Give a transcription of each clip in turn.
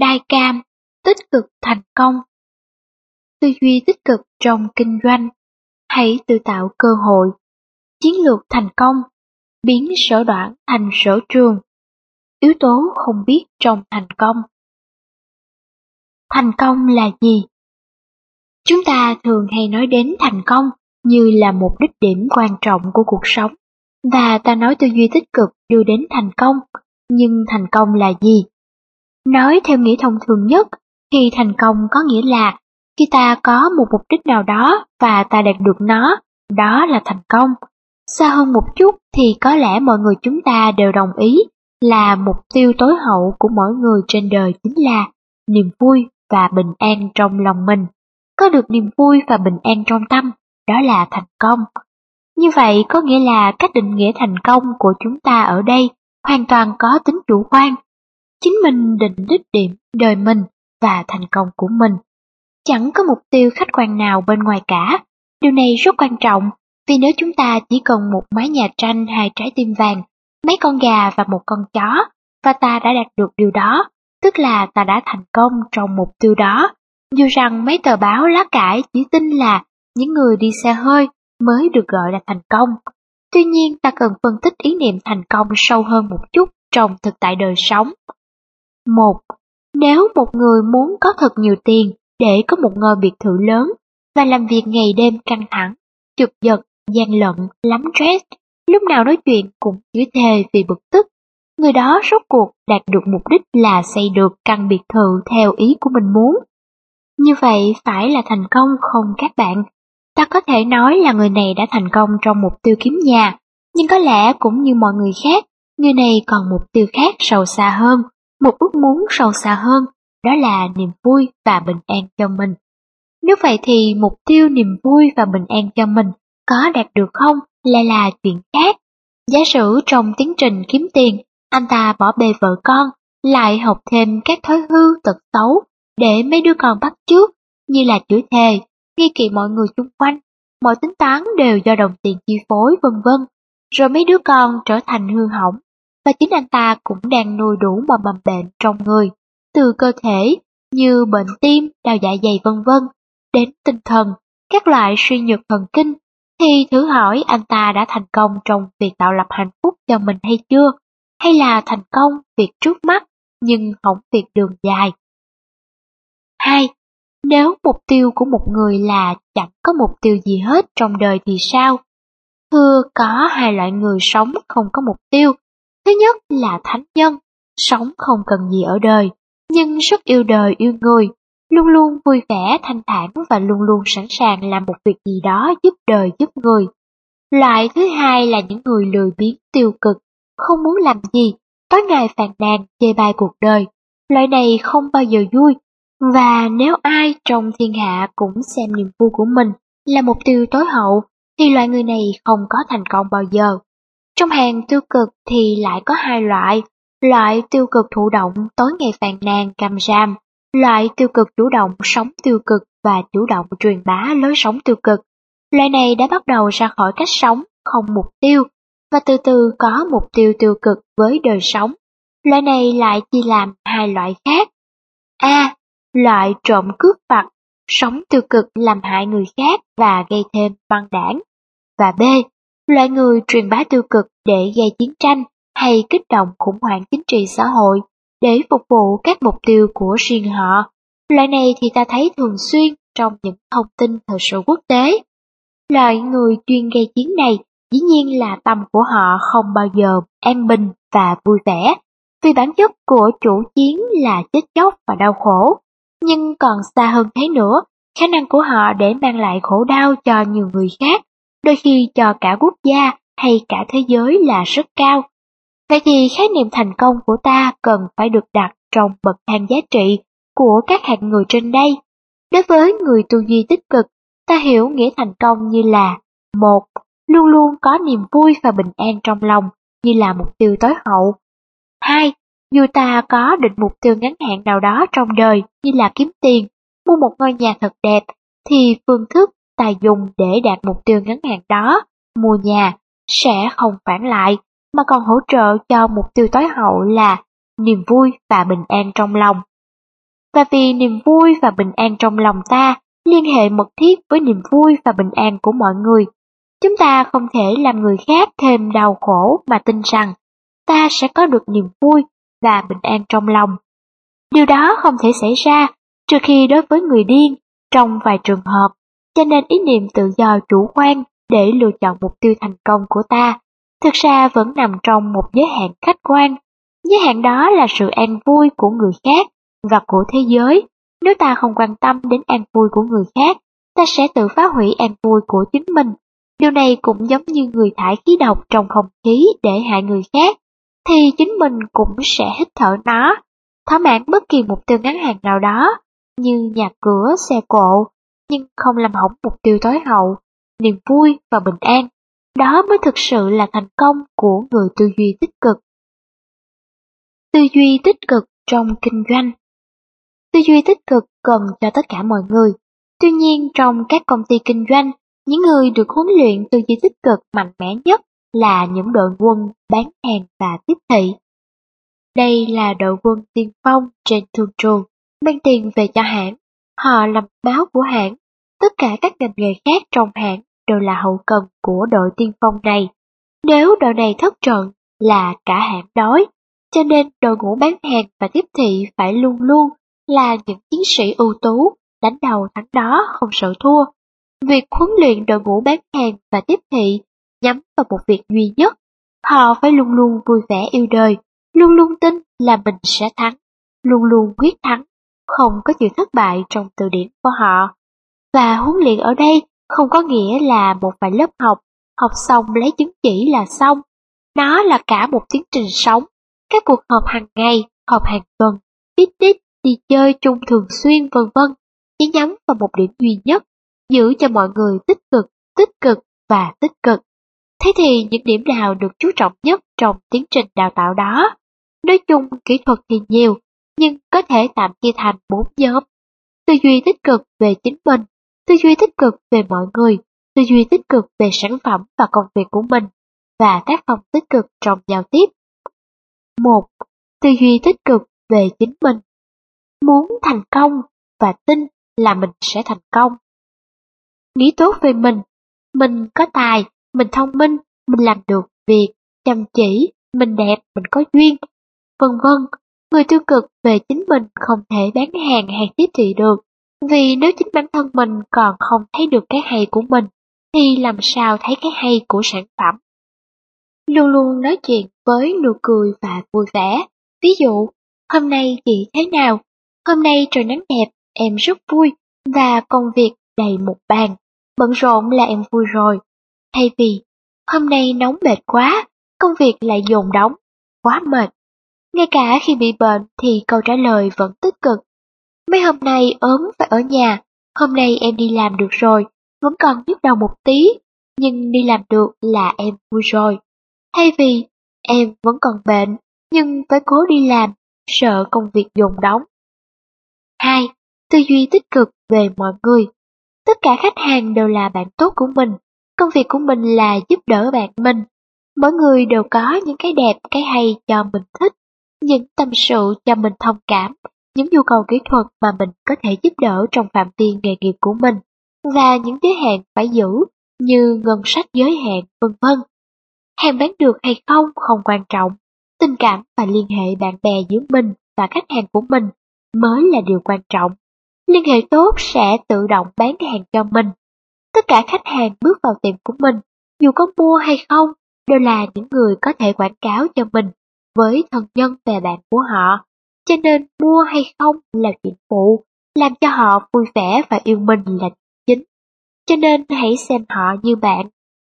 đai cam, tích cực thành công. Tư duy tích cực trong kinh doanh, hãy tự tạo cơ hội. Chiến lược thành công, biến sở đoản thành sở trường. Yếu tố không biết trong thành công. Thành công là gì? Chúng ta thường hay nói đến thành công như là một đích điểm quan trọng của cuộc sống, và ta nói tư duy tích cực đưa đến thành công, nhưng thành công là gì? Nói theo nghĩa thông thường nhất, thì thành công có nghĩa là khi ta có một mục đích nào đó và ta đạt được nó, đó là thành công. Xa hơn một chút thì có lẽ mọi người chúng ta đều đồng ý là mục tiêu tối hậu của mỗi người trên đời chính là niềm vui và bình an trong lòng mình. Có được niềm vui và bình an trong tâm, đó là thành công. Như vậy có nghĩa là cách định nghĩa thành công của chúng ta ở đây hoàn toàn có tính chủ quan. Chính mình định đích điểm đời mình và thành công của mình. Chẳng có mục tiêu khách quan nào bên ngoài cả. Điều này rất quan trọng, vì nếu chúng ta chỉ cần một mái nhà tranh, 2 trái tim vàng, mấy con gà và một con chó, và ta đã đạt được điều đó, tức là ta đã thành công trong mục tiêu đó. Dù rằng mấy tờ báo lá cải chỉ tin là những người đi xe hơi mới được gọi là thành công. Tuy nhiên ta cần phân tích ý niệm thành công sâu hơn một chút trong thực tại đời sống. 1. Nếu một người muốn có thật nhiều tiền để có một ngôi biệt thự lớn và làm việc ngày đêm căng thẳng, chụp giật, gian lận, lắm stress, lúc nào nói chuyện cũng chửi thề vì bực tức, người đó rốt cuộc đạt được mục đích là xây được căn biệt thự theo ý của mình muốn. Như vậy phải là thành công không các bạn? Ta có thể nói là người này đã thành công trong mục tiêu kiếm nhà, nhưng có lẽ cũng như mọi người khác, người này còn mục tiêu khác sâu xa hơn, một ước muốn sâu xa hơn, đó là niềm vui và bình an cho mình. Nếu vậy thì mục tiêu niềm vui và bình an cho mình có đạt được không lại là chuyện khác. Giả sử trong tiến trình kiếm tiền, anh ta bỏ bê vợ con, lại học thêm các thói hư tật xấu để mấy đứa con bắt chước, như là chửi thề, nghi kỵ mọi người xung quanh, mọi tính toán đều do đồng tiền chi phối vân vân, rồi mấy đứa con trở thành hư hỏng, và chính anh ta cũng đang nuôi đủ mọi mầm bệnh trong người, từ cơ thể như bệnh tim, đau dạ dày vân vân, đến tinh thần, các loại suy nhược thần kinh, thì thử hỏi anh ta đã thành công trong việc tạo lập hạnh phúc cho mình hay chưa, hay là thành công việc trước mắt nhưng hỏng việc đường dài. 2. Nếu mục tiêu của một người là chẳng có mục tiêu gì hết trong đời thì sao? Thưa, có 2 loại người sống không có mục tiêu. Thứ nhất là thánh nhân, sống không cần gì ở đời, nhưng rất yêu đời yêu người, luôn luôn vui vẻ thanh thản và luôn luôn sẵn sàng làm một việc gì đó giúp đời giúp người. Loại thứ hai là những người lười biếng tiêu cực, không muốn làm gì, tối ngày phàn nàn chê bai cuộc đời. Loại này không bao giờ vui, và nếu ai trong thiên hạ cũng xem niềm vui của mình là mục tiêu tối hậu, thì loại người này không có thành công bao giờ. Trong hàng tiêu cực thì lại có 2 loại, loại tiêu cực thụ động tối ngày phàn nàn càm ràm, loại tiêu cực chủ động sống tiêu cực và chủ động truyền bá lối sống tiêu cực. Loại này đã bắt đầu ra khỏi cách sống không mục tiêu, và từ từ có mục tiêu tiêu cực với đời sống. Loại này lại chia làm 2 loại khác. A. Loại trộm cướp vặt, sống tiêu cực làm hại người khác và gây thêm băng đảng. Và B. Loại người truyền bá tiêu cực để gây chiến tranh hay kích động khủng hoảng chính trị xã hội để phục vụ các mục tiêu của riêng họ. Loại này thì ta thấy thường xuyên trong những thông tin thời sự quốc tế. Loại người chuyên gây chiến này dĩ nhiên là tâm của họ không bao giờ an bình và vui vẻ, vì bản chất của chủ chiến là chết chóc và đau khổ. Nhưng còn xa hơn thế nữa, khả năng của họ để mang lại khổ đau cho nhiều người khác, đôi khi cho cả quốc gia hay cả thế giới là rất cao. Vậy thì khái niệm thành công của ta cần phải được đặt trong bậc thang giá trị của các hạng người trên đây. Đối với người tư duy tích cực, ta hiểu nghĩa thành công như là: 1. Luôn luôn có niềm vui và bình an trong lòng như là mục tiêu tối hậu. 2. Dù ta có định mục tiêu ngắn hạn nào đó trong đời như là kiếm tiền, mua một ngôi nhà thật đẹp, thì phương thức ta dùng để đạt mục tiêu ngắn hạn đó, mua nhà, sẽ không phản lại, mà còn hỗ trợ cho mục tiêu tối hậu là niềm vui và bình an trong lòng. và vì niềm vui và bình an trong lòng ta liên hệ mật thiết với niềm vui và bình an của mọi người. Chúng ta không thể làm người khác thêm đau khổ mà tin rằng ta sẽ có được niềm vui và bình an trong lòng. Điều đó không thể xảy ra trừ khi đối với người điên trong vài trường hợp, cho nên ý niệm tự do chủ quan để lựa chọn mục tiêu thành công của ta thực ra vẫn nằm trong một giới hạn khách quan. Giới hạn đó là sự an vui của người khác và của thế giới. Nếu ta không quan tâm đến an vui của người khác, ta sẽ tự phá hủy an vui của chính mình. Điều này cũng giống như người thải khí độc trong không khí để hại người khác, thì chính mình cũng sẽ hít thở nó, thỏa mãn bất kỳ mục tiêu ngắn hạn nào đó, như nhà cửa, xe cộ, nhưng không làm hỏng mục tiêu tối hậu, niềm vui và bình an. Đó mới thực sự là thành công của người tư duy tích cực. Tư duy tích cực trong kinh doanh. Tư duy tích cực cần cho tất cả mọi người. Tuy nhiên, trong các công ty kinh doanh, những người được huấn luyện tư duy tích cực mạnh mẽ nhất là những đội quân bán hàng và tiếp thị. Đây là đội quân tiên phong trên thương trường, mang tiền về cho hãng. Họ làm máu của hãng. Tất cả các ngành nghề khác trong hãng đều là hậu cần của đội tiên phong này. Nếu đội này thất trận là cả hãng đói, cho nên đội ngũ bán hàng và tiếp thị phải luôn luôn là những chiến sĩ ưu tú, đánh đầu thắng đó không sợ thua. Việc huấn luyện đội ngũ bán hàng và tiếp thị nhắm vào một việc duy nhất. Họ phải luôn luôn vui vẻ yêu đời, luôn luôn tin là mình sẽ thắng, luôn luôn quyết thắng, không có chữ thất bại trong từ điển của họ. Và huấn luyện ở đây không có nghĩa là một vài lớp học, học xong lấy chứng chỉ là xong. Nó là cả một tiến trình sống, các cuộc họp hàng ngày, họp hàng tuần, picnic, đi chơi chung thường xuyên vân vân, chỉ nhắm vào một điểm duy nhất, giữ cho mọi người tích cực và tích cực. Thế thì những điểm nào được chú trọng nhất trong tiến trình đào tạo đó? Nói chung kỹ thuật thì nhiều, nhưng có thể tạm chia thành 4 nhóm. Tư duy tích cực về chính mình, tư duy tích cực về mọi người, tư duy tích cực về sản phẩm và công việc của mình, và tác phong tích cực trong giao tiếp. 1. Tư duy tích cực về chính mình. Muốn thành công và tin là mình sẽ thành công. Nghĩ tốt về mình có tài, mình thông minh, mình làm được việc, chăm chỉ, mình đẹp, mình có duyên, vân vân. Người tiêu cực về chính mình không thể bán hàng hay tiếp thị được, vì nếu chính bản thân mình còn không thấy được cái hay của mình, thì làm sao thấy cái hay của sản phẩm. Luôn luôn nói chuyện với nụ cười và vui vẻ. Ví dụ, hôm nay chị thế nào? Hôm nay trời nắng đẹp, em rất vui, và công việc đầy một bàn. Bận rộn là em vui rồi. Thay vì, hôm nay nóng mệt quá, công việc lại dồn đóng, quá mệt. Ngay cả khi bị bệnh thì câu trả lời vẫn tích cực. Mấy hôm nay ốm phải ở nhà, hôm nay em đi làm được rồi, vẫn còn nhức đầu một tí, nhưng đi làm được là em vui rồi. Thay vì, em vẫn còn bệnh, nhưng phải cố đi làm, sợ công việc dồn đóng. 2. Tư duy tích cực về mọi người. Tất cả khách hàng đều là bạn tốt của mình, công việc của mình là giúp đỡ bạn mình. Mỗi người đều có những cái đẹp, cái hay cho mình thích, những tâm sự cho mình thông cảm, những nhu cầu kỹ thuật mà mình có thể giúp đỡ trong phạm vi nghề nghiệp của mình, và những giới hạn phải giữ như ngân sách giới hạn, vân vân. Hàng bán được hay không quan trọng, tình cảm và liên hệ bạn bè giữa mình và khách hàng của mình mới là điều quan trọng. Liên hệ tốt sẽ tự động bán hàng cho mình. Tất cả khách hàng bước vào tiệm của mình, dù có mua hay không, đều là những người có thể quảng cáo cho mình với thân nhân bè bạn của họ. Cho nên mua hay không là chuyện phụ, làm cho họ vui vẻ và yêu mình là chính. Cho nên hãy xem họ như bạn.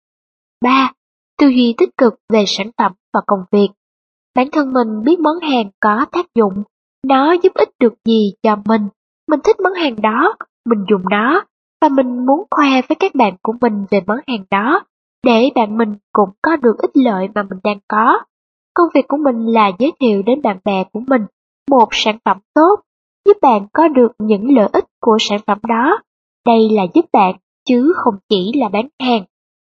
3. Tư duy tích cực về sản phẩm và công việc. Bản thân mình biết món hàng có tác dụng, nó giúp ích được gì cho mình thích món hàng đó, mình dùng nó, và mình muốn khoe với các bạn của mình về món hàng đó, để bạn mình cũng có được ích lợi mà mình đang có. Công việc của mình là giới thiệu đến bạn bè của mình một sản phẩm tốt, giúp bạn có được những lợi ích của sản phẩm đó. Đây là giúp bạn, chứ không chỉ là bán hàng.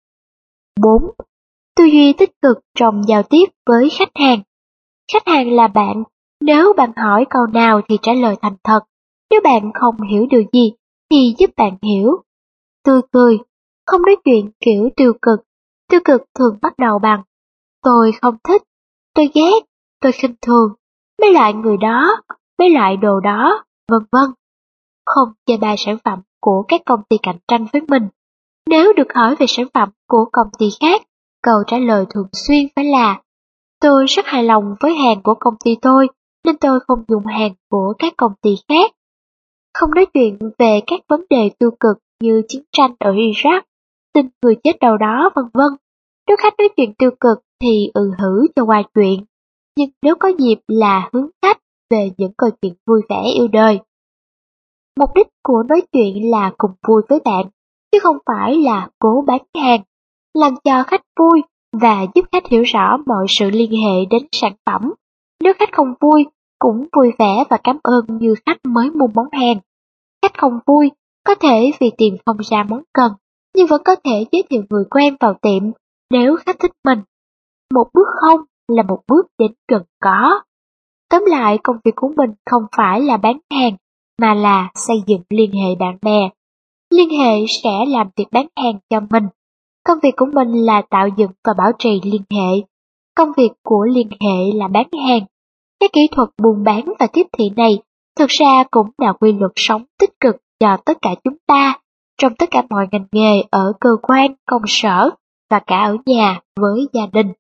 4. Tư duy tích cực trong giao tiếp với khách hàng. Khách hàng là bạn, nếu bạn hỏi câu nào thì trả lời thành thật, Nếu bạn không hiểu điều gì thì giúp bạn hiểu. Tươi cười, không nói chuyện kiểu tiêu cực. Tiêu cực thường bắt đầu bằng tôi không thích, tôi ghét, tôi khinh thường, mấy loại người đó, mấy loại đồ đó, vân vân. Không chê bai sản phẩm của các công ty cạnh tranh với mình. Nếu được hỏi về sản phẩm của công ty khác, câu trả lời thường xuyên phải là tôi rất hài lòng với hàng của công ty tôi, nên tôi không dùng hàng của các công ty khác. Không nói chuyện về các vấn đề tiêu cực như chiến tranh ở Iraq, tin người chết đầu đó, vân vân. Nếu khách nói chuyện tiêu cực thì hử cho qua chuyện, nhưng nếu có dịp là hướng khách về những câu chuyện vui vẻ yêu đời. Mục đích của nói chuyện là cùng vui với bạn, chứ không phải là cố bán hàng, làm cho khách vui và giúp khách hiểu rõ mọi sự liên hệ đến sản phẩm. Nếu khách không vui, cũng vui vẻ và cảm ơn như khách mới mua món hàng. Khách không vui, có thể vì tìm không ra món cần, nhưng vẫn có thể giới thiệu người quen vào tiệm nếu khách thích mình. Một bước không là một bước đến gần có. Tóm lại, công việc của mình không phải là bán hàng, mà là xây dựng liên hệ bạn bè. Liên hệ sẽ làm việc bán hàng cho mình. Công việc của mình là tạo dựng và bảo trì liên hệ. Công việc của liên hệ là bán hàng. Cái kỹ thuật buôn bán và tiếp thị này thực ra cũng là quy luật sống tích cực cho tất cả chúng ta, trong tất cả mọi ngành nghề ở cơ quan, công sở và cả ở nhà với gia đình.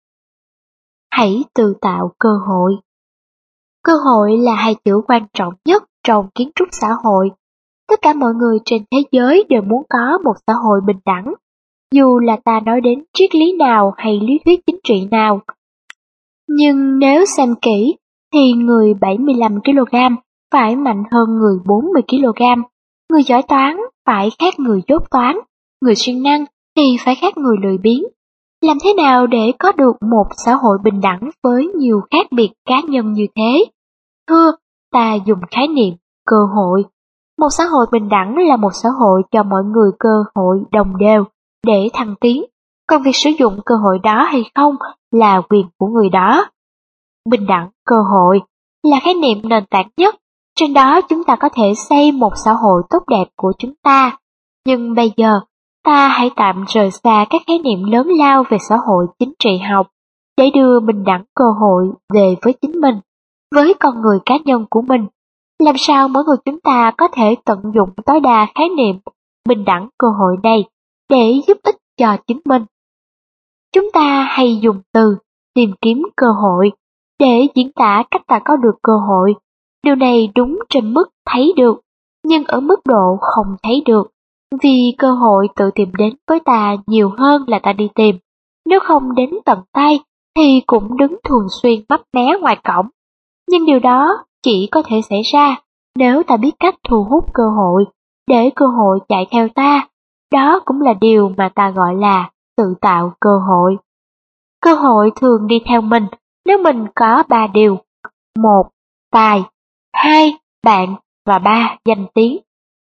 Hãy tự tạo cơ hội. Cơ hội là hai chữ quan trọng nhất trong kiến trúc xã hội. Tất cả mọi người trên thế giới đều muốn có một xã hội bình đẳng, dù là ta nói đến triết lý nào hay lý thuyết chính trị nào. Nhưng nếu xem kỹ, thì người 75 kg phải mạnh hơn người 40 kg, người giỏi toán phải khác người dốt toán, người siêng năng thì phải khác người lười biếng. Làm thế nào để có được một xã hội bình đẳng với nhiều khác biệt cá nhân như thế? Thưa, ta dùng khái niệm cơ hội. Một xã hội bình đẳng là một xã hội cho mọi người cơ hội đồng đều để thăng tiến, còn việc sử dụng cơ hội đó hay không là quyền của người đó. Bình đẳng cơ hội là khái niệm nền tảng nhất, trên đó chúng ta có thể xây một xã hội tốt đẹp của chúng ta. Nhưng bây giờ, ta hãy tạm rời xa các khái niệm lớn lao về xã hội chính trị học, để đưa bình đẳng cơ hội về với chính mình, với con người cá nhân của mình. Làm sao mỗi người chúng ta có thể tận dụng tối đa khái niệm bình đẳng cơ hội này để giúp ích cho chính mình? Chúng ta hay dùng từ tìm kiếm cơ hội để diễn tả cách ta có được cơ hội. Điều này đúng trên mức thấy được, nhưng ở mức độ không thấy được, vì cơ hội tự tìm đến với ta nhiều hơn là ta đi tìm. Nếu không đến tận tay thì cũng đứng thường xuyên mấp mé ngoài cổng. Nhưng điều đó chỉ có thể xảy ra nếu ta biết cách thu hút cơ hội, để cơ hội chạy theo ta. Đó cũng là điều mà ta gọi là tự tạo cơ hội. Cơ hội thường đi theo mình nếu mình có 3 điều. 1. Tài. 2. Bạn. Và 3. Danh tiếng.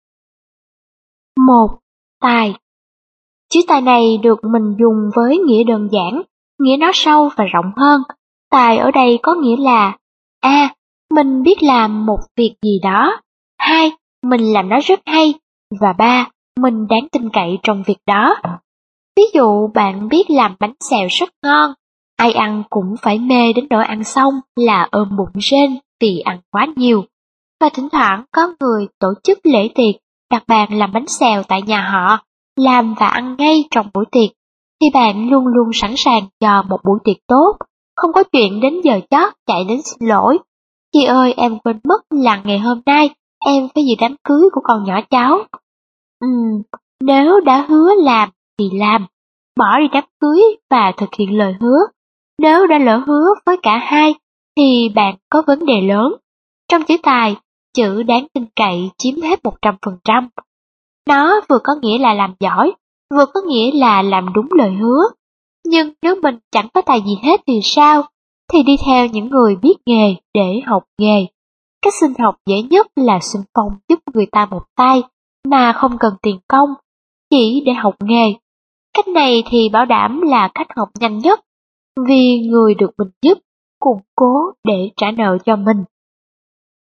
1. Tài. Chữ tài này được mình dùng với nghĩa đơn giản, nghĩa nó sâu và rộng hơn. Tài ở đây có nghĩa là A. Mình biết làm một việc gì đó. 2. Mình làm nó rất hay. Và 3. Mình đáng tin cậy trong việc đó. Ví dụ bạn biết làm bánh xèo rất ngon, ai ăn cũng phải mê đến nỗi ăn xong là ôm bụng rên vì ăn quá nhiều. Và thỉnh thoảng có người tổ chức lễ tiệc, đặt bàn làm bánh xèo tại nhà họ, làm và ăn ngay trong buổi tiệc, thì bạn luôn luôn sẵn sàng cho một buổi tiệc tốt, không có chuyện đến giờ chót chạy đến xin lỗi. Chị ơi, em quên mất là ngày hôm nay em phải dự đám cưới của con nhỏ cháu. Nếu đã hứa làm thì làm, bỏ đi đám cưới và thực hiện lời hứa. Nếu đã lỡ hứa với cả hai thì bạn có vấn đề lớn. Trong chữ tài, chữ đáng tin cậy chiếm hết 100%. Nó vừa có nghĩa là làm giỏi, vừa có nghĩa là làm đúng lời hứa. Nhưng nếu mình chẳng có tài gì hết thì sao? Thì đi theo những người biết nghề để học nghề. Cách xin học dễ nhất là xin phong giúp người ta một tay, mà không cần tiền công, chỉ để học nghề. Cách này thì bảo đảm là cách học nhanh nhất, vì người được mình giúp củng cố để trả nợ cho mình. Lúc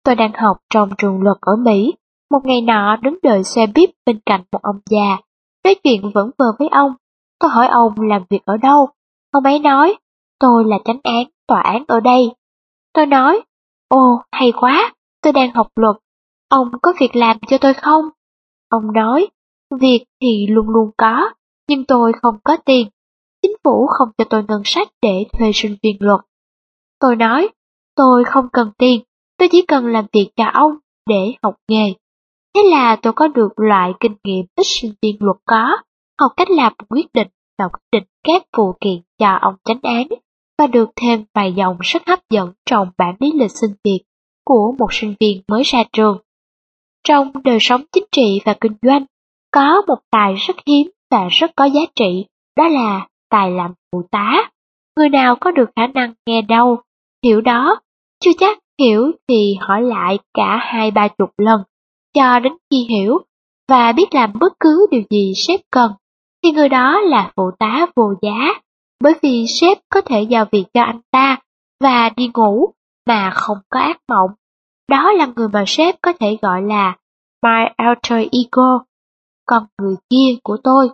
Tôi đang học trong trường luật ở Mỹ. Một ngày nọ đứng đợi xe buýt bên cạnh một ông già, nói chuyện vẩn vơ với ông. Tôi hỏi ông làm việc ở đâu. Ông ấy nói, tôi là chánh án tòa án ở đây. Tôi nói, ồ hay quá, tôi đang học luật. Ông có việc làm cho tôi không? Ông nói, việc thì luôn luôn có, nhưng tôi không có tiền. Chính phủ không cho tôi ngân sách để thuê sinh viên luật. Tôi nói, tôi không cần tiền, tôi chỉ cần làm việc cho ông để học nghề. Thế là tôi có được loại kinh nghiệm ít sinh viên luật có, học cách làm quyết định và quyết định các vụ kiện cho ông chánh án, và được thêm vài dòng rất hấp dẫn trong bản lý lịch xin việc của một sinh viên mới ra trường. Trong đời sống chính trị và kinh doanh, có một tài rất hiếm và rất có giá trị, đó là tài làm phụ tá. Người nào có được khả năng nghe đâu, hiểu đó, chưa chắc hiểu thì hỏi lại cả 20-30 lần, cho đến khi hiểu, và biết làm bất cứ điều gì sếp cần, thì người đó là phụ tá vô giá, bởi vì sếp có thể giao việc cho anh ta và đi ngủ mà không có ác mộng. Đó là người mà sếp có thể gọi là my alter ego, con người kia của tôi.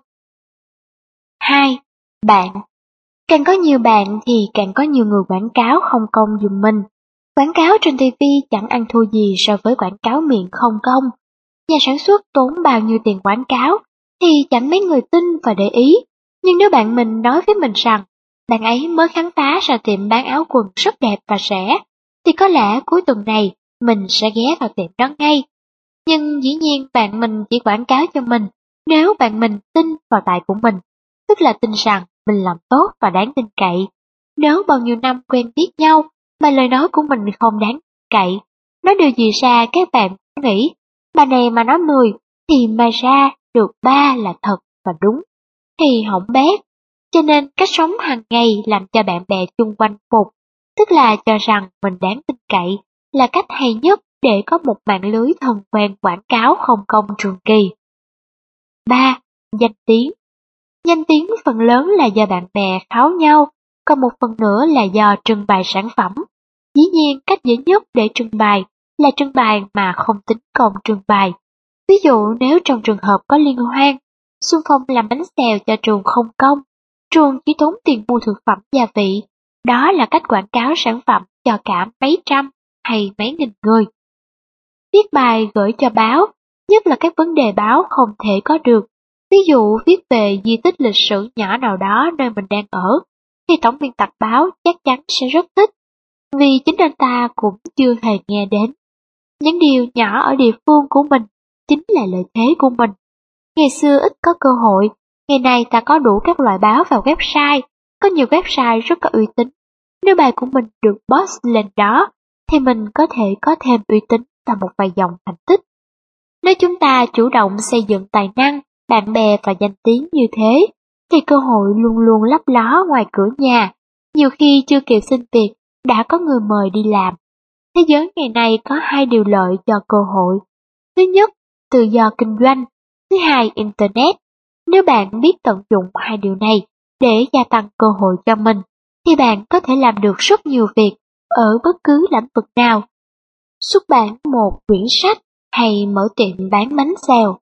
2. Bạn. Càng có nhiều bạn thì càng có nhiều người quảng cáo không công giùm mình. Quảng cáo trên TV chẳng ăn thua gì so với quảng cáo miệng không công. Nhà sản xuất tốn bao nhiêu tiền quảng cáo thì chẳng mấy người tin và để ý. Nhưng nếu bạn mình nói với mình rằng bạn ấy mới khám phá ra tiệm bán áo quần rất đẹp và rẻ, thì có lẽ cuối tuần này mình sẽ ghé vào tiệm đó ngay. Nhưng dĩ nhiên bạn mình chỉ quảng cáo cho mình nếu bạn mình tin vào tài của mình, tức là tin rằng mình làm tốt và đáng tin cậy. Nếu bao nhiêu năm quen biết nhau mà lời nói của mình không đáng cậy, nói điều gì ra các bạn cũng nghĩ, bà này mà nói 10 thì mai ra được 3 là thật và đúng, thì hỏng bét. Cho nên cách sống hàng ngày làm cho bạn bè chung quanh phục, tức là cho rằng mình đáng tin cậy, là cách hay nhất để có một mạng lưới thân quen quảng cáo không công trường kỳ. 3. Danh tiếng. Danh tiếng phần lớn là do bạn bè kháo nhau, còn một phần nữa là do trưng bày sản phẩm. Dĩ nhiên cách dễ nhất để trưng bày là trưng bày mà không tính công trưng bày. Ví dụ nếu trong trường hợp có liên hoan, xung phong làm bánh xèo cho trường không công, trường chỉ tốn tiền mua thực phẩm gia vị, đó là cách quảng cáo sản phẩm cho cả mấy trăm hay mấy nghìn người. Viết bài gửi cho báo, nhất là các vấn đề báo không thể có được. Ví dụ viết về di tích lịch sử nhỏ nào đó nơi mình đang ở, thì tổng biên tập báo chắc chắn sẽ rất thích, vì chính anh ta cũng chưa hề nghe đến. Những điều nhỏ ở địa phương của mình chính là lợi thế của mình. Ngày xưa ít có cơ hội, ngày nay ta có đủ các loại báo và website, có nhiều website rất có uy tín. Nếu bài của mình được post lên đó, thì mình có thể có thêm uy tín và một vài dòng thành tích. Nếu chúng ta chủ động xây dựng tài năng, bạn bè và danh tiếng như thế, thì cơ hội luôn luôn lấp ló ngoài cửa nhà. Nhiều khi chưa kịp xin việc, đã có người mời đi làm. Thế giới ngày nay có hai điều lợi cho cơ hội. Thứ nhất, tự do kinh doanh. Thứ hai, Internet. Nếu bạn biết tận dụng hai điều này để gia tăng cơ hội cho mình, thì bạn có thể làm được rất nhiều việc ở bất cứ lĩnh vực nào. Xuất bản một quyển sách hay mở tiệm bán bánh xèo.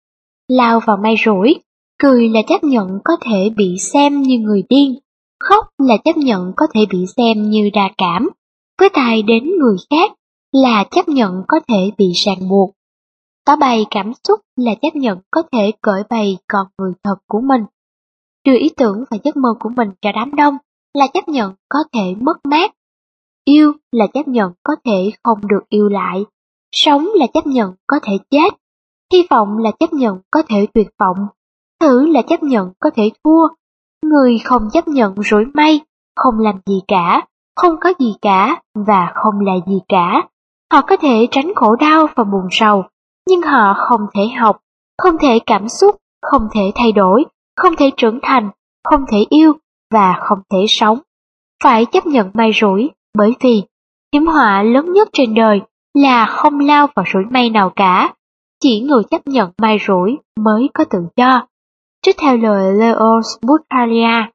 Lao vào may rủi, cười là chấp nhận có thể bị xem như người điên, khóc là chấp nhận có thể bị xem như đa cảm, với tài đến người khác là chấp nhận có thể bị ràng buộc. Tỏ bày cảm xúc là chấp nhận có thể cởi bày con người thật của mình. Đưa ý tưởng và giấc mơ của mình cho đám đông là chấp nhận có thể mất mát. Yêu là chấp nhận có thể không được yêu lại. Sống là chấp nhận có thể chết. Hy vọng là chấp nhận có thể tuyệt vọng. Thử là chấp nhận có thể thua. Người không chấp nhận rủi may, không làm gì cả, không có gì cả và không là gì cả. Họ có thể tránh khổ đau và buồn sầu, nhưng họ không thể học, không thể cảm xúc, không thể thay đổi, không thể trưởng thành, không thể yêu và không thể sống. Phải chấp nhận may rủi, bởi vì hiểm họa lớn nhất trên đời là không lao vào rủi may nào cả. Chỉ người chấp nhận may rủi mới có tự do. Trích theo lời Leo Buscaglia.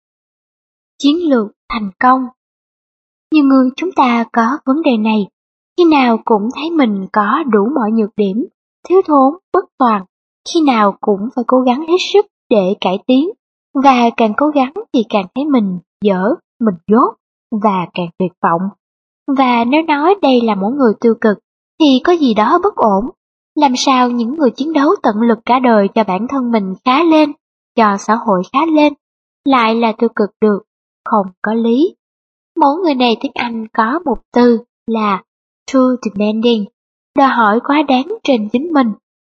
Chiến lược thành công. Nhiều người chúng ta có vấn đề này. khi nào cũng thấy mình có đủ mọi nhược điểm, thiếu thốn, bất toàn, khi nào cũng phải cố gắng hết sức để cải tiến, và càng cố gắng thì càng thấy mình dở, mình dốt, và càng tuyệt vọng. Và nếu nói đây là mỗi người tiêu cực, thì có gì đó bất ổn. Làm sao những người chiến đấu tận lực cả đời cho bản thân mình khá lên, cho xã hội khá lên, lại là tiêu cực được, không có lý. Mẫu người này tiếng Anh có một từ là too demanding, đòi hỏi quá đáng trên chính mình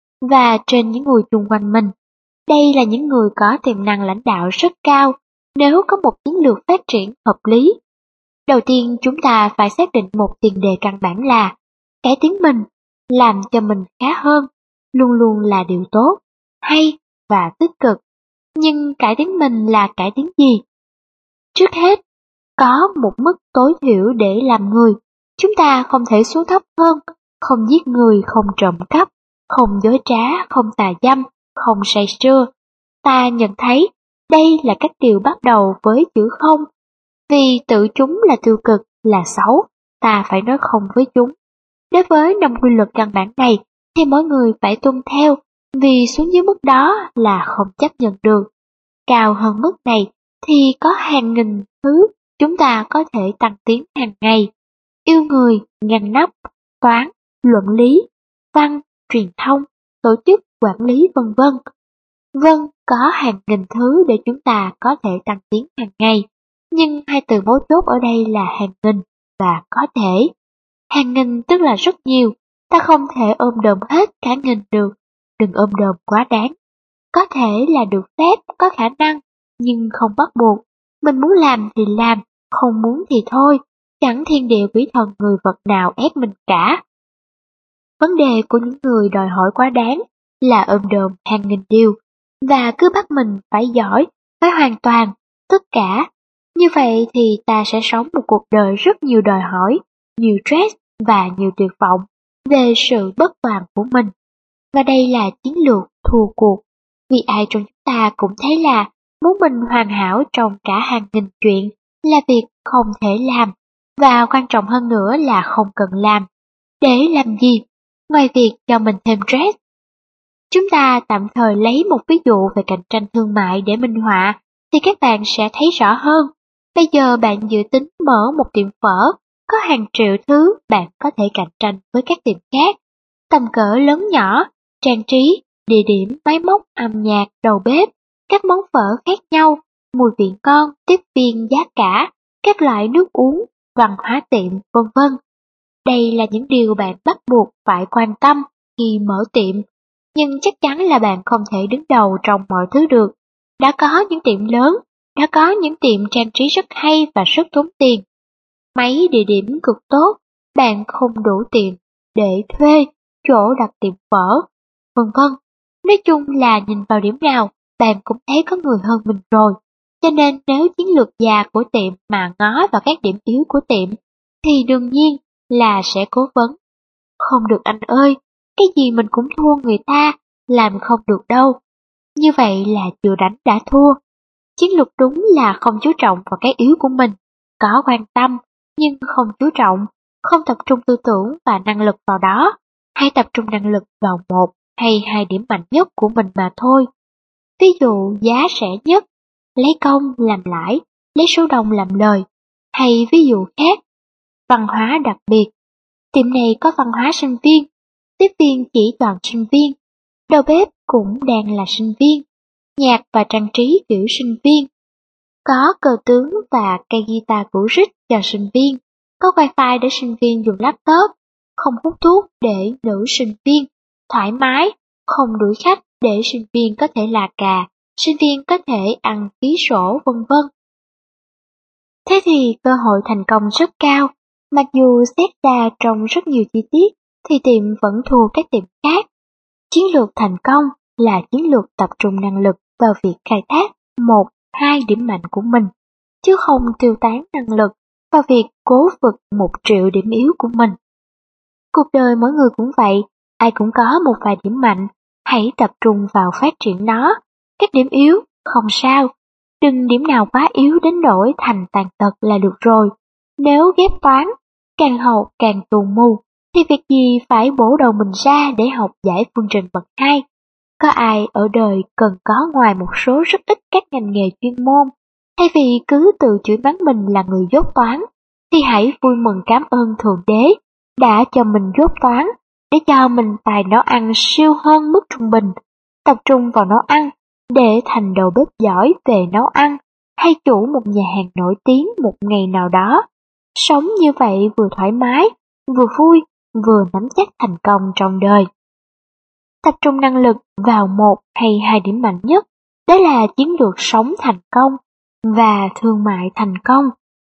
và trên những người chung quanh mình. Đây là những người có tiềm năng lãnh đạo rất cao nếu có một chiến lược phát triển hợp lý. Đầu tiên chúng ta phải xác định một tiền đề căn bản là cải tiến mình, làm cho mình khá hơn, luôn luôn là điều tốt, hay và tích cực. Nhưng cải tiến mình là cải tiến gì? Trước hết, có một mức tối thiểu để làm người. Chúng ta không thể xuống thấp hơn, không giết người, không trộm cắp, không dối trá, không tà dâm, không say sưa. Ta nhận thấy đây là các điều bắt đầu với chữ không. Vì tự chúng là tiêu cực, là xấu, ta phải nói không với chúng. Đối với năm quy luật căn bản này thì mỗi người phải tuân theo, vì xuống dưới mức đó là không chấp nhận được. Cao hơn mức này thì có hàng nghìn thứ chúng ta có thể tăng tiến hàng ngày. Yêu người, ngăn nắp, toán, luận lý, văn, truyền thông, tổ chức, quản lý vân vân. Vâng, có hàng nghìn thứ để chúng ta có thể tăng tiến hàng ngày. Nhưng hai từ mấu chốt ở đây là hàng nghìn và có thể. Hàng nghìn tức là rất nhiều, ta không thể ôm đồm hết cả nghìn được, đừng ôm đồm quá đáng. Có thể là được phép, có khả năng, nhưng không bắt buộc. Mình muốn làm thì làm, không muốn thì thôi, chẳng thiên địa quỷ thần người vật nào ép mình cả. Vấn đề của những người đòi hỏi quá đáng là ôm đồm hàng nghìn điều, và cứ bắt mình phải giỏi, phải hoàn toàn, tất cả. Như vậy thì ta sẽ sống một cuộc đời rất nhiều đòi hỏi, nhiều stress và nhiều tuyệt vọng về sự bất toàn của mình. Và đây là chiến lược thua cuộc, vì ai trong chúng ta cũng thấy là muốn mình hoàn hảo trong cả hàng nghìn chuyện là việc không thể làm, và quan trọng hơn nữa là không cần làm. Để làm gì? Ngoài việc cho mình thêm stress. Chúng ta tạm thời lấy một ví dụ về cạnh tranh thương mại để minh họa, thì các bạn sẽ thấy rõ hơn. Bây giờ bạn dự tính mở một tiệm phở, có hàng triệu thứ bạn có thể cạnh tranh với các tiệm khác. Tầm cỡ lớn nhỏ, trang trí, địa điểm, máy móc, âm nhạc, đầu bếp, các món phở khác nhau, mùi vị ngon, tiếp viên, giá cả, các loại nước uống, văn hóa tiệm, vân vân. Đây là những điều bạn bắt buộc phải quan tâm khi mở tiệm, nhưng chắc chắn là bạn không thể đứng đầu trong mọi thứ được. Đã có những tiệm lớn, đã có những tiệm trang trí rất hay và rất tốn tiền. Mấy địa điểm cực tốt, bạn không đủ tiền để thuê chỗ đặt tiệm phở, vân vân. Nói chung là nhìn vào điểm nào, bạn cũng thấy có người hơn mình rồi. Cho nên nếu chiến lược già của tiệm mà ngó vào các điểm yếu của tiệm, thì đương nhiên là sẽ cố vấn. Không được anh ơi, cái gì mình cũng thua người ta, làm không được đâu. Như vậy là chưa đánh đã thua. Chiến lược đúng là không chú trọng vào cái yếu của mình, có quan tâm, nhưng không chú trọng, không tập trung tư tưởng và năng lực vào đó, hay tập trung năng lực vào một hay hai điểm mạnh nhất của mình mà thôi. Ví dụ giá rẻ nhất, lấy công làm lãi, lấy số đông làm lời, hay ví dụ khác, văn hóa đặc biệt. Tiệm này có văn hóa sinh viên, tiếp viên chỉ toàn sinh viên, đầu bếp cũng đang là sinh viên, nhạc và trang trí kiểu sinh viên. Có cờ tướng và cây guitar cũ rích cho sinh viên, có wifi để sinh viên dùng laptop, không hút thuốc để nữ sinh viên, thoải mái, không đuổi khách để sinh viên có thể là cà, sinh viên có thể ăn ký sổ vân vân. Thế thì cơ hội thành công rất cao, mặc dù xét ra trong rất nhiều chi tiết thì tiệm vẫn thua các tiệm khác. Chiến lược thành công là chiến lược tập trung năng lực vào việc khai thác một, hai điểm mạnh của mình, chứ không tiêu tán năng lực vào việc cố vực 1.000.000 điểm yếu của mình. Cuộc đời mỗi người cũng vậy, ai cũng có một vài điểm mạnh, hãy tập trung vào phát triển nó. Các điểm yếu, không sao, đừng điểm nào quá yếu đến nỗi thành tàn tật là được rồi. Nếu ghép toán, càng hậu càng tù mù, thì việc gì phải bổ đầu mình ra để học giải phương trình bậc 2? Có ai ở đời cần có ngoài một số rất ít các ngành nghề chuyên môn? Thay vì cứ tự chửi báng mình là người dốt toán, thì hãy vui mừng cảm ơn Thượng Đế đã cho mình dốt toán, để cho mình tài nấu ăn siêu hơn mức trung bình, tập trung vào nấu ăn để thành đầu bếp giỏi về nấu ăn, hay chủ một nhà hàng nổi tiếng một ngày nào đó. Sống như vậy vừa thoải mái, vừa vui, vừa nắm chắc thành công trong đời. Tập trung năng lực vào một hay hai điểm mạnh nhất, đó là chiến lược sống thành công và thương mại thành công.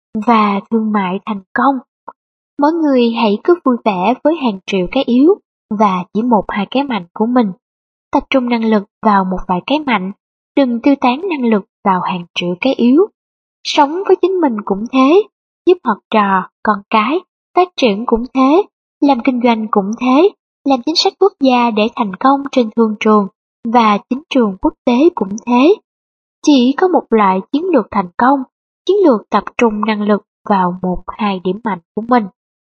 Mỗi người hãy cứ vui vẻ với hàng triệu cái yếu và chỉ một hai cái mạnh của mình. Tập trung năng lực vào một vài cái mạnh, đừng tiêu tán năng lực vào hàng triệu cái yếu. Sống với chính mình cũng thế, giúp học trò, con cái, phát triển cũng thế, làm kinh doanh cũng thế, làm chính sách quốc gia để thành công trên thương trường và chính trường quốc tế cũng thế. Chỉ có một loại chiến lược thành công, chiến lược tập trung năng lực vào một hai điểm mạnh của mình.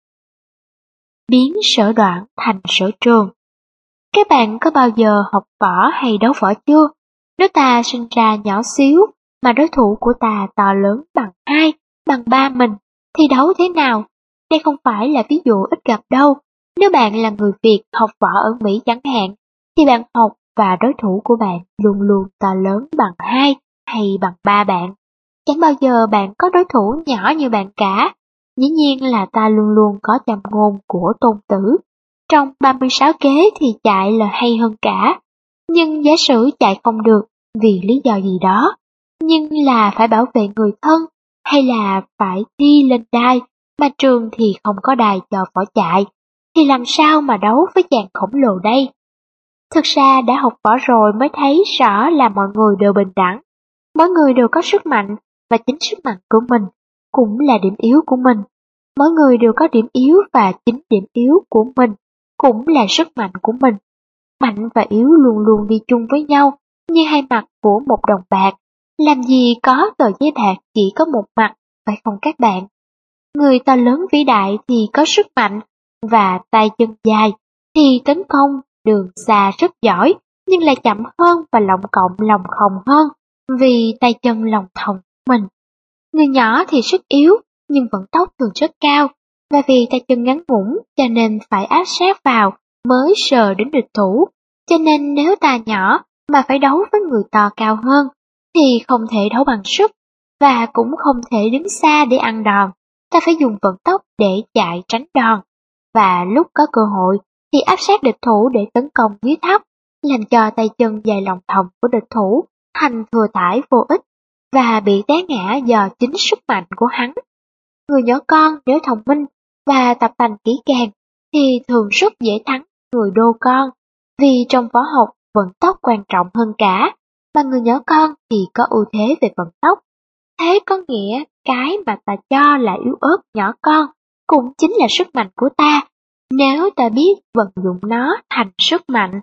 Biến sở đoạn thành sở trường. Các bạn có bao giờ học võ hay đấu võ chưa? Nếu ta sinh ra nhỏ xíu mà đối thủ của ta to lớn bằng 2, bằng 3 mình, thì đấu thế nào? Đây không phải là ví dụ ít gặp đâu. Nếu bạn là người Việt học võ ở Mỹ chẳng hạn, thì bạn học và đối thủ của bạn luôn luôn to lớn bằng 2 hay bằng 3 bạn. Chẳng bao giờ bạn có đối thủ nhỏ như bạn cả. Dĩ nhiên là ta luôn luôn có châm ngôn của Tôn Tử. Trong 36 kế thì chạy là hay hơn cả. Nhưng giả sử chạy không được vì lý do gì đó, nhưng là phải bảo vệ người thân hay là phải thi lên đai, mà trường thì không có đài cho võ chạy, thì làm sao mà đấu với chàng khổng lồ đây? Thực ra đã học võ rồi mới thấy rõ là mọi người đều bình đẳng. Mỗi người đều có sức mạnh, và chính sức mạnh của mình cũng là điểm yếu của mình. Mỗi người đều có điểm yếu và chính điểm yếu của mình cũng là sức mạnh của mình. Mạnh và yếu luôn luôn đi chung với nhau, như hai mặt của một đồng bạc. Làm gì có tờ giấy bạc chỉ có một mặt, phải không các bạn? Người to lớn vĩ đại thì có sức mạnh, và tay chân dài thì tấn công đường xa rất giỏi, nhưng lại chậm hơn và lọng cộng lòng khòng hơn, vì tay chân lòng thòng của mình. Người nhỏ thì sức yếu, nhưng vận tốc thường rất cao, và vì tay chân ngắn ngủn cho nên phải áp sát vào mới sờ đến địch thủ. Cho nên nếu ta nhỏ mà phải đấu với người to cao hơn, thì không thể đấu bằng sức, và cũng không thể đứng xa để ăn đòn. Ta phải dùng vận tốc để chạy tránh đòn, và lúc có cơ hội thì áp sát địch thủ để tấn công dưới thấp, làm cho tay chân dài lòng thòng của địch thủ thành thừa thãi vô ích, và bị té ngã do chính sức mạnh của hắn. Người nhỏ con nếu thông minh và tập tành kỹ càng thì thường rất dễ thắng người đô con, vì trong võ học vận tốc quan trọng hơn cả, mà người nhỏ con thì có ưu thế về vận tốc. Thế có nghĩa cái mà ta cho là yếu ớt nhỏ con cũng chính là sức mạnh của ta, nếu ta biết vận dụng nó thành sức mạnh.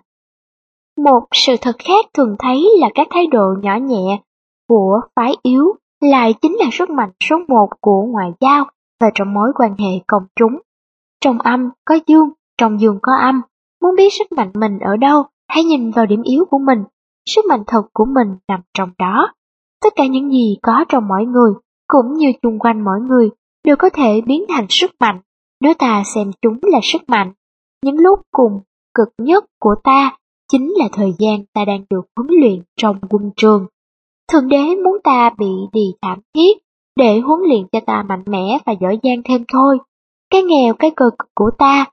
Một sự thật khác thường thấy là các thái độ nhỏ nhẹ của phái yếu lại chính là sức mạnh số một của ngoại giao và trong mối quan hệ công chúng. Trong âm có dương, trong dương có âm. Muốn biết sức mạnh mình ở đâu, hãy nhìn vào điểm yếu của mình. Sức mạnh thật của mình nằm trong đó. Tất cả những gì có trong mỗi người, cũng như chung quanh mỗi người, đều có thể biến thành sức mạnh, nếu ta xem chúng là sức mạnh. Những lúc cùng cực nhất của ta chính là thời gian ta đang được huấn luyện trong quân trường. Thượng đế muốn ta bị đì thảm thiết để huấn luyện cho ta mạnh mẽ và giỏi giang thêm thôi. Cái nghèo cái cực của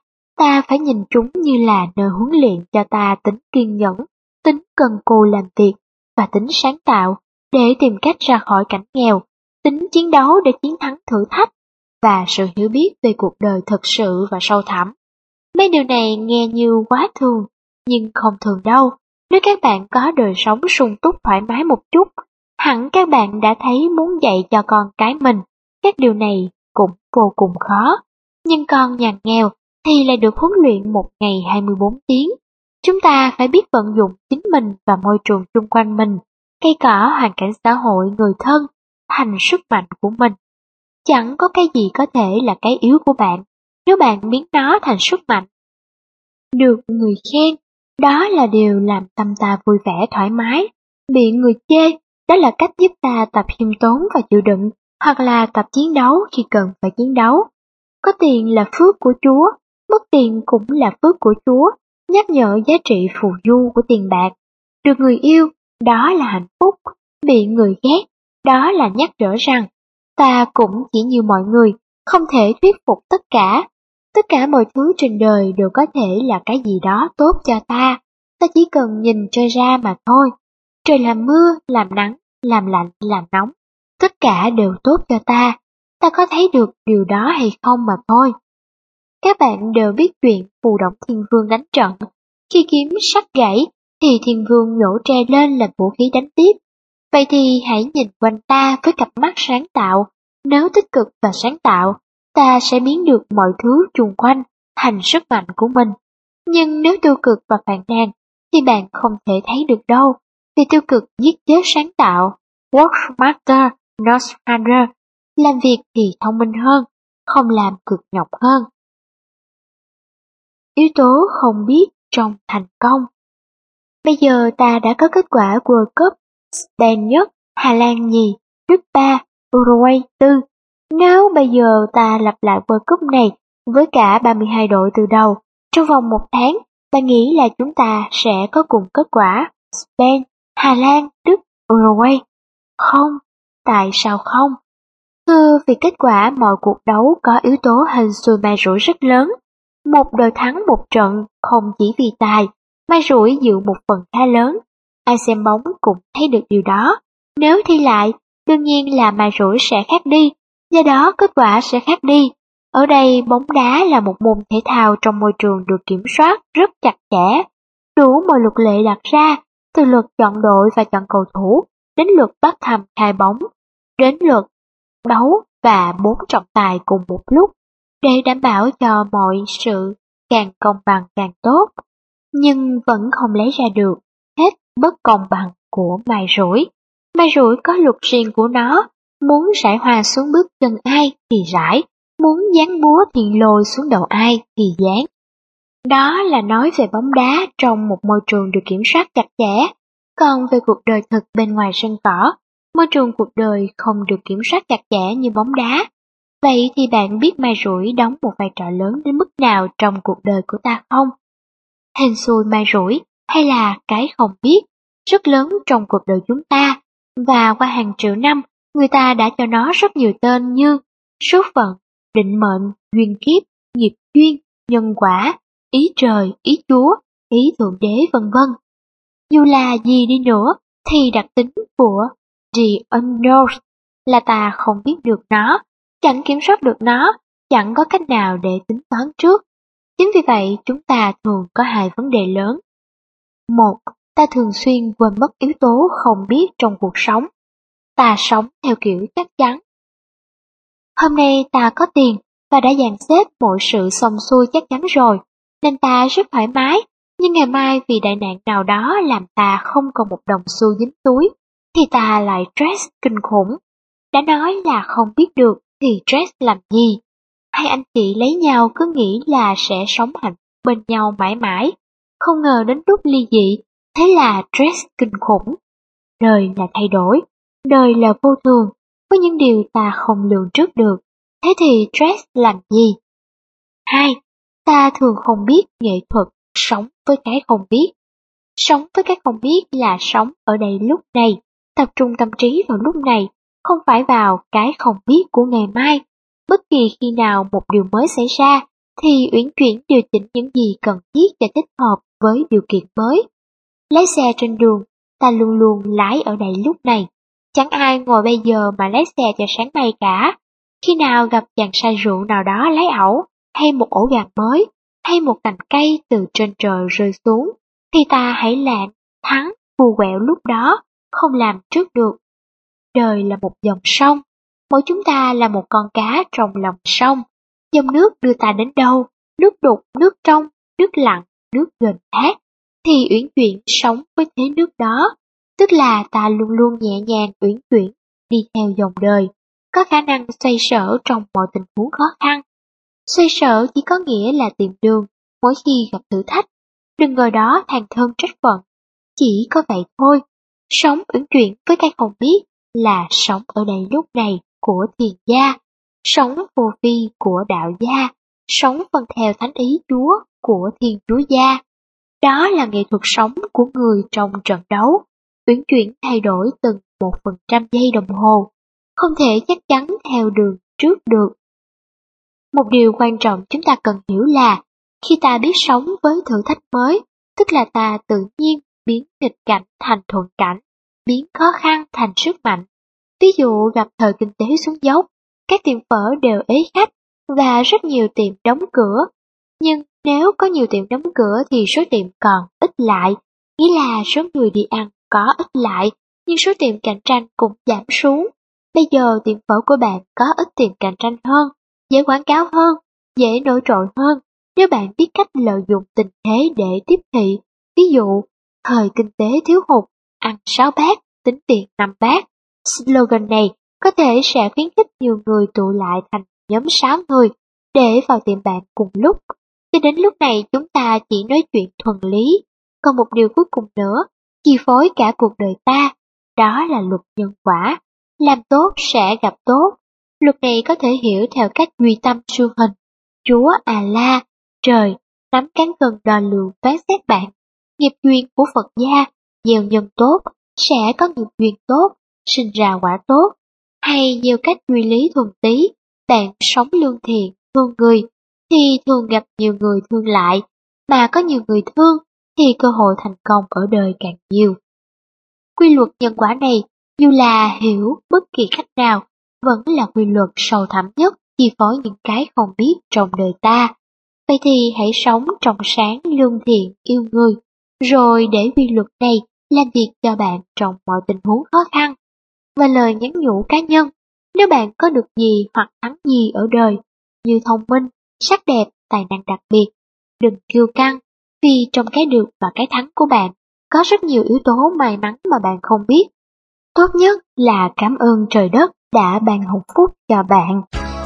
ta phải nhìn chúng như là nơi huấn luyện cho ta tính kiên nhẫn, tính cần cù làm việc và tính sáng tạo để tìm cách ra khỏi cảnh nghèo, tính chiến đấu để chiến thắng thử thách và sự hiểu biết về cuộc đời thực sự và sâu thẳm. Mấy điều này nghe như quá thường, nhưng không thường đâu. Nếu các bạn có đời sống sung túc thoải mái một chút, hẳn các bạn đã thấy muốn dạy cho con cái mình các điều này cũng vô cùng khó. Nhưng con nhà nghèo thì lại được huấn luyện một ngày 24 tiếng. Chúng ta phải biết vận dụng chính mình và môi trường xung quanh mình, cây cỏ, hoàn cảnh xã hội, người thân, thành sức mạnh của mình. Chẳng có cái gì có thể là cái yếu của bạn. nếu bạn biến nó thành sức mạnh. Được người khen, đó là điều làm tâm ta vui vẻ thoải mái. Bị người chê, đó là cách giúp ta tập khiêm tốn và chịu đựng, hoặc là tập chiến đấu khi cần phải chiến đấu. Có tiền là phước của Chúa, mất tiền cũng là phước của Chúa, nhắc nhở giá trị phù du của tiền bạc. Được người yêu, đó là hạnh phúc. Bị người ghét, đó là nhắc nhở rằng ta cũng chỉ như mọi người, không thể thuyết phục tất cả. Tất cả mọi thứ trên đời đều có thể là cái gì đó tốt cho ta chỉ cần nhìn trời ra mà thôi. Trời làm mưa, làm nắng, làm lạnh, làm nóng, tất cả đều tốt cho ta có thấy được điều đó hay không mà thôi. Các bạn đều biết chuyện Phù Đổng Thiên Vương đánh trận, khi kiếm sắt gãy thì Thiên Vương nhổ tre lên làm vũ khí đánh tiếp. Vậy thì hãy nhìn quanh ta với cặp mắt sáng tạo, nếu tích cực và sáng tạo, ta sẽ biến được mọi thứ xung quanh thành sức mạnh của mình. Nhưng nếu tiêu cực và phàn nàn, thì bạn không thể thấy được đâu, vì tiêu cực giết chết sáng tạo. Work smarter, not harder. Làm việc thì thông minh hơn, không làm cực nhọc hơn. Yếu tố không biết trong thành công. Bây giờ ta đã có kết quả World Cup, Spain nhất, Hà Lan nhì, Đức 3, Uruguay 4. Nếu bây giờ ta lặp lại World Cup này với cả 32 đội từ đầu, trong vòng 1 tháng, ta nghĩ là chúng ta sẽ có cùng kết quả Spain, Hà Lan, Đức, Uruguay. Không, tại sao không? Thưa, vì kết quả mọi cuộc đấu có yếu tố hên xui may rủi rất lớn. Một đội thắng một trận không chỉ vì tài, may rủi dự một phần khá lớn. Ai xem bóng cũng thấy được điều đó. Nếu thi lại, đương nhiên là may rủi sẽ khác đi, do đó kết quả sẽ khác đi. Ở đây bóng đá là một môn thể thao trong môi trường được kiểm soát rất chặt chẽ. Đủ mọi luật lệ đặt ra, từ luật chọn đội và chọn cầu thủ, đến luật bắt thầm khai bóng, đến luật đấu và 4 trọng tài cùng một lúc, để đảm bảo cho mọi sự càng công bằng càng tốt. Nhưng vẫn không lấy ra được hết bất công bằng của may rủi. May rủi có luật riêng của nó, muốn rải hoa xuống bước chân ai thì rải, muốn dán búa thì lôi xuống đầu ai thì dán. Đó là nói về bóng đá trong một môi trường được kiểm soát chặt chẽ, còn về cuộc đời thực bên ngoài sân cỏ, môi trường cuộc đời không được kiểm soát chặt chẽ như bóng đá. Vậy thì bạn biết may rủi đóng một vai trò lớn đến mức nào trong cuộc đời của ta không? Hên xui may rủi hay là cái không biết, rất lớn trong cuộc đời chúng ta, và qua hàng triệu năm, người ta đã cho nó rất nhiều tên như số phận, định mệnh, duyên kiếp, nghiệp duyên, nhân quả, ý trời, ý Chúa, ý Thượng Đế vân vân. Dù là gì đi nữa, thì đặc tính của the unknown là ta không biết được nó, chẳng kiểm soát được nó, chẳng có cách nào để tính toán trước. Chính vì vậy chúng ta thường có 2 vấn đề lớn. Một, ta thường xuyên quên mất yếu tố không biết trong cuộc sống. Ta sống theo kiểu chắc chắn. Hôm nay ta có tiền và đã dàn xếp mọi sự xong xuôi chắc chắn rồi, nên ta rất thoải mái. Nhưng ngày mai vì đại nạn nào đó làm ta không còn một đồng xu dính túi, thì ta lại stress kinh khủng. Đã nói là không biết được thì stress làm gì? Hai anh chị lấy nhau cứ nghĩ là sẽ sống hạnh phúc bên nhau mãi mãi, không ngờ đến lúc ly dị, thế là stress kinh khủng. Đời là thay đổi, đời là vô thường, có những điều ta không lường trước được, thế thì stress làm gì? 2. Ta thường không biết nghệ thuật sống với cái không biết. Sống với cái không biết là sống ở đây lúc này, tập trung tâm trí vào lúc này, không phải vào cái không biết của ngày mai. Bất kỳ khi nào một điều mới xảy ra, thì uyển chuyển điều chỉnh những gì cần thiết để thích hợp với điều kiện mới. Lái xe trên đường, ta luôn luôn lái ở đây lúc này. Chẳng ai ngồi bây giờ mà lái xe cho sáng nay cả. Khi nào gặp chàng say rượu nào đó lái ẩu, hay một ổ gà mới, hay một cành cây từ trên trời rơi xuống, thì ta hãy lạng, thắng, phù quẹo lúc đó, không làm trước được. Đời là một dòng sông, mỗi chúng ta là một con cá trong lòng sông. Dòng nước đưa ta đến đâu, nước đục, nước trong, nước lặng, nước gần thác, thì uyển chuyển sống với thế nước đó. Tức là ta luôn luôn nhẹ nhàng uyển chuyển, đi theo dòng đời, có khả năng xoay sở trong mọi tình huống khó khăn. Xoay sở chỉ có nghĩa là tìm đường mỗi khi gặp thử thách. Đừng ngồi đó than thân trách phận. Chỉ có vậy thôi. Sống uyển chuyển với cái không biết là sống ở đây lúc này của thiền gia, sống vô vi của đạo gia, sống vâng theo thánh ý Chúa của Thiên Chúa gia. Đó là nghệ thuật sống của người trong trận đấu, uyển chuyển thay đổi từng 1% giây đồng hồ, không thể chắc chắn theo đường trước được. Một điều quan trọng chúng ta cần hiểu là, khi ta biết sống với thử thách mới, tức là ta tự nhiên biến nghịch cảnh thành thuận cảnh, biến khó khăn thành sức mạnh. Ví dụ gặp thời kinh tế xuống dốc, các tiệm phở đều ế khách và rất nhiều tiệm đóng cửa. Nhưng nếu có nhiều tiệm đóng cửa thì số tiệm còn ít lại, nghĩa là số người đi ăn có ít lại, nhưng số tiệm cạnh tranh cũng giảm xuống. Bây giờ tiệm phở của bạn có ít tiệm cạnh tranh hơn, dễ quảng cáo hơn, dễ nổi trội hơn, nếu bạn biết cách lợi dụng tình thế để tiếp thị. Ví dụ, thời kinh tế thiếu hụt, ăn 6 bát, tính tiền 5 bát. Slogan này có thể sẽ khuyến khích nhiều người tụ lại thành nhóm 6 người để vào tiệm bạn cùng lúc. Cho đến lúc này chúng ta chỉ nói chuyện thuần lý. Còn một điều cuối cùng nữa, chi phối cả cuộc đời ta, đó là luật nhân quả. Làm tốt sẽ gặp tốt. Luật này có thể hiểu theo cách duy tâm siêu hình. Chúa Allah, trời, nắm cán cân đo lường phán xét bạn. Nghiệp duyên của Phật gia, gieo nhân tốt, sẽ có nghiệp duyên tốt, sinh ra quả tốt. Hay nhiều cách duy lý thuần tí, bạn sống lương thiện, thương người, thì thường gặp nhiều người thương lại, mà có nhiều người thương, thì cơ hội thành công ở đời càng nhiều. Quy luật nhân quả này, dù là hiểu bất kỳ cách nào, vẫn là quy luật sâu thẳm nhất chi phối những cái không biết trong đời ta. Vậy thì hãy sống trong sáng, lương thiện, yêu người, rồi để quy luật này làm việc cho bạn trong mọi tình huống khó khăn. Và lời nhắn nhủ cá nhân, nếu bạn có được gì hoặc thắng gì ở đời, như thông minh, sắc đẹp, tài năng đặc biệt, đừng kiêu căng, vì trong cái được và cái thắng của bạn, có rất nhiều yếu tố may mắn mà bạn không biết. Tốt nhất là cảm ơn trời đất đã ban hạnh phúc cho bạn.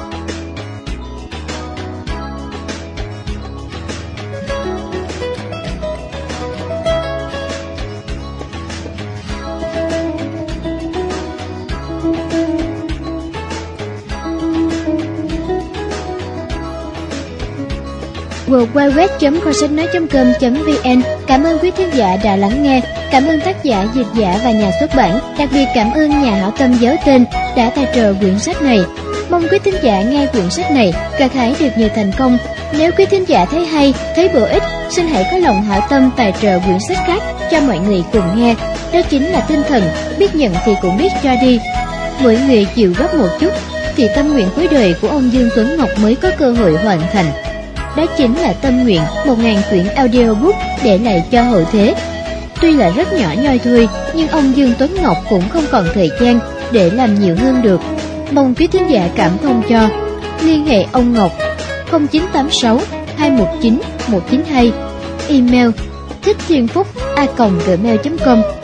www.kho-sách-nói.com.vn. Cảm ơn quý thính giả đã lắng nghe. Cảm ơn tác giả, dịch giả và nhà xuất bản. Đặc biệt cảm ơn nhà hảo tâm giấu tên đã tài trợ quyển sách này. Mong quý thính giả nghe quyển sách này gặt hái được nhiều thành công. Nếu quý thính giả thấy hay, thấy bổ ích, xin hãy có lòng hảo tâm tài trợ quyển sách khác cho mọi người cùng nghe. Đó chính là tinh thần biết nhận thì cũng biết cho đi. Mỗi người chịu góp một chút thì tâm nguyện cuối đời của ông Dương Tuấn Ngọc mới có cơ hội hoàn thành. Đó chính là tâm nguyện 1000 quyển audiobook để lại cho hậu thế. Tuy là rất nhỏ nhoi thôi, nhưng ông Dương Tuấn Ngọc cũng không còn thời gian để làm nhiều hơn được. Mong quý thính giả cảm thông cho. Liên hệ ông Ngọc 0986 219 192, email thicchthienphúc@gmail.com.